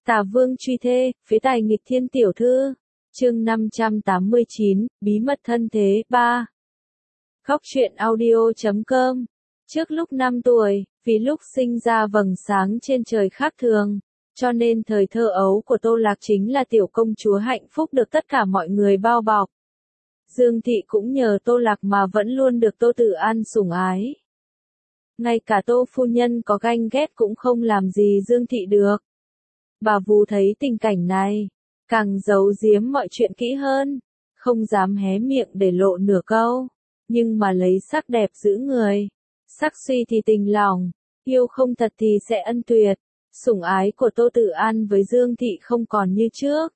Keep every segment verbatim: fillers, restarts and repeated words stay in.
Tả Vương truy thê, phế tài nghịch thiên tiểu thư. Chương năm trăm tám mươi chín, bí mật thân thế, ba. Khóc chuyện audio chấm com. Trước lúc năm tuổi, vì lúc sinh ra vầng sáng trên trời khác thường, cho nên thời thơ ấu của Tô Lạc chính là tiểu công chúa hạnh phúc được tất cả mọi người bao bọc. Dương Thị cũng nhờ Tô Lạc mà vẫn luôn được Tô Tử An sủng ái. Ngay cả Tô phu nhân có ganh ghét cũng không làm gì Dương Thị được. Bà Vú thấy tình cảnh này, càng giấu giếm mọi chuyện kỹ hơn, không dám hé miệng để lộ nửa câu, nhưng mà lấy sắc đẹp giữ người, sắc suy thì tình lòng, yêu không thật thì sẽ ân tuyệt. Sủng ái của Tô Tử An với Dương Thị không còn như trước.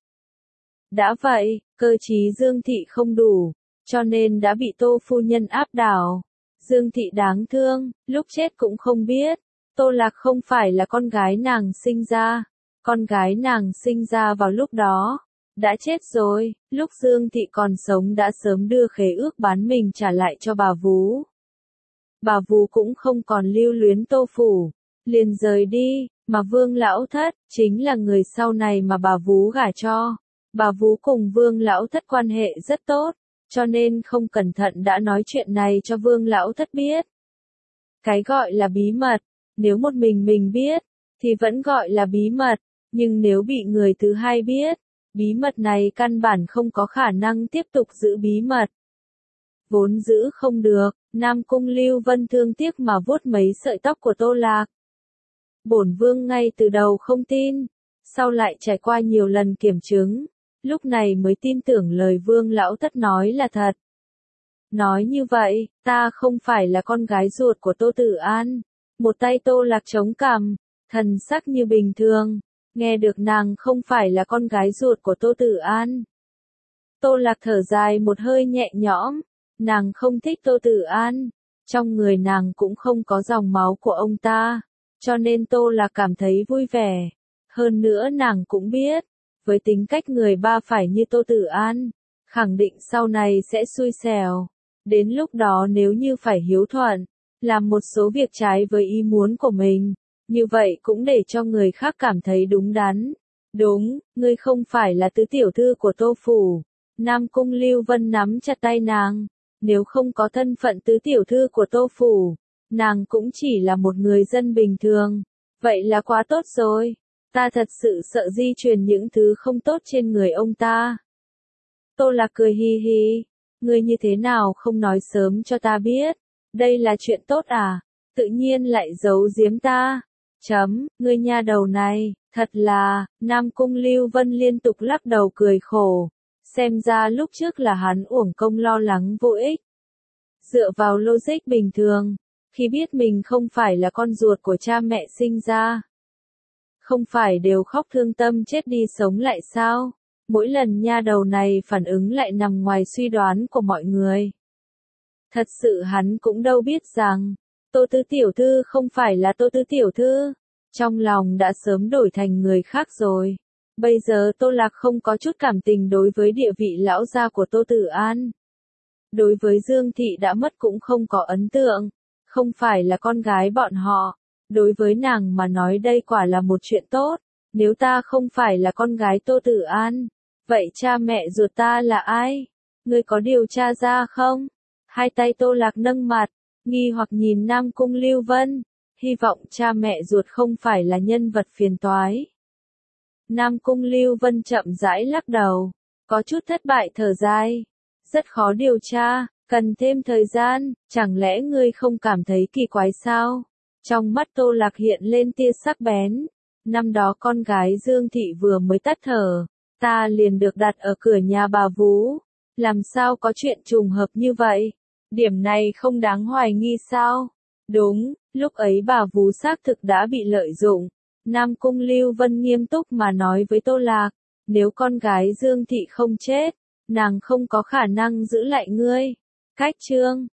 Đã vậy, cơ trí Dương Thị không đủ, cho nên đã bị Tô phu nhân áp đảo. Dương Thị đáng thương, lúc chết cũng không biết, Tô Lạc không phải là con gái nàng sinh ra. Con gái nàng sinh ra vào lúc đó, đã chết rồi, lúc Dương Thị còn sống đã sớm đưa khế ước bán mình trả lại cho bà Vú. Bà Vú cũng không còn lưu luyến Tô phủ, liền rời đi, mà Vương Lão Thất, chính là người sau này mà bà Vú gả cho. Bà Vú cùng Vương Lão Thất quan hệ rất tốt, cho nên không cẩn thận đã nói chuyện này cho Vương Lão Thất biết. Cái gọi là bí mật, nếu một mình mình biết, thì vẫn gọi là bí mật. Nhưng nếu bị người thứ hai biết, bí mật này căn bản không có khả năng tiếp tục giữ bí mật. Vốn giữ không được, Nam Cung Lưu Vân thương tiếc mà vuốt mấy sợi tóc của Tô Lạc. Bổn Vương ngay từ đầu không tin, sau lại trải qua nhiều lần kiểm chứng, lúc này mới tin tưởng lời Vương Lão Thất nói là thật. Nói như vậy, ta không phải là con gái ruột của Tô Tử An. Một tay Tô Lạc chống cằm, thần sắc như bình thường. Nghe được nàng không phải là con gái ruột của Tô Tử An. Tô Lạc thở dài một hơi nhẹ nhõm, nàng không thích Tô Tử An, trong người nàng cũng không có dòng máu của ông ta, cho nên Tô Lạc cảm thấy vui vẻ. Hơn nữa nàng cũng biết, với tính cách người ba phải như Tô Tử An, khẳng định sau này sẽ xui xẻo. Đến lúc đó nếu như phải hiếu thuận, làm một số việc trái với ý muốn của mình, như vậy cũng để cho người khác cảm thấy đúng đắn. Đúng, ngươi không phải là tứ tiểu thư của Tô phủ. Nam Cung Lưu Vân nắm chặt tay nàng. Nếu không có thân phận tứ tiểu thư của Tô phủ, nàng cũng chỉ là một người dân bình thường. Vậy là quá tốt rồi. Ta thật sự sợ di truyền những thứ không tốt trên người ông ta. Tô Lạc cười hi hi. Ngươi như thế nào không nói sớm cho ta biết. Đây là chuyện tốt à? Tự nhiên lại giấu giếm ta. Chấm, ngươi nha đầu này, thật là, Nam Cung Lưu Vân liên tục lắc đầu cười khổ. Xem ra lúc trước là hắn uổng công lo lắng vô ích. Dựa vào logic bình thường, khi biết mình không phải là con ruột của cha mẹ sinh ra, không phải đều khóc thương tâm chết đi sống lại sao? Mỗi lần nha đầu này phản ứng lại nằm ngoài suy đoán của mọi người. Thật sự hắn cũng đâu biết rằng, Tô Tứ tiểu thư không phải là Tô Tứ tiểu thư, trong lòng đã sớm đổi thành người khác rồi. Bây giờ Tô Lạc không có chút cảm tình đối với địa vị lão gia của Tô Tử An. Đối với Dương Thị đã mất cũng không có ấn tượng, không phải là con gái bọn họ. Đối với nàng mà nói đây quả là một chuyện tốt, nếu ta không phải là con gái Tô Tử An, vậy cha mẹ ruột ta là ai? Ngươi có điều tra ra không? Hai tay Tô Lạc nâng mặt, nghi hoặc nhìn Nam Cung Lưu Vân, hy vọng cha mẹ ruột không phải là nhân vật phiền toái. Nam Cung Lưu Vân chậm rãi lắc đầu, có chút thất bại thở dài. Rất khó điều tra, cần thêm thời gian, chẳng lẽ ngươi không cảm thấy kỳ quái sao? Trong mắt Tô Lạc hiện lên tia sắc bén. Năm đó con gái Dương Thị vừa mới tắt thở, ta liền được đặt ở cửa nhà bà Vú. Làm sao có chuyện trùng hợp như vậy? Điểm này không đáng hoài nghi sao? Đúng, lúc ấy bà Vú xác thực đã bị lợi dụng. Nam Cung Lưu Vân nghiêm túc mà nói với Tô Lạc, nếu con gái Dương Thị không chết, nàng không có khả năng giữ lại ngươi. Cách chương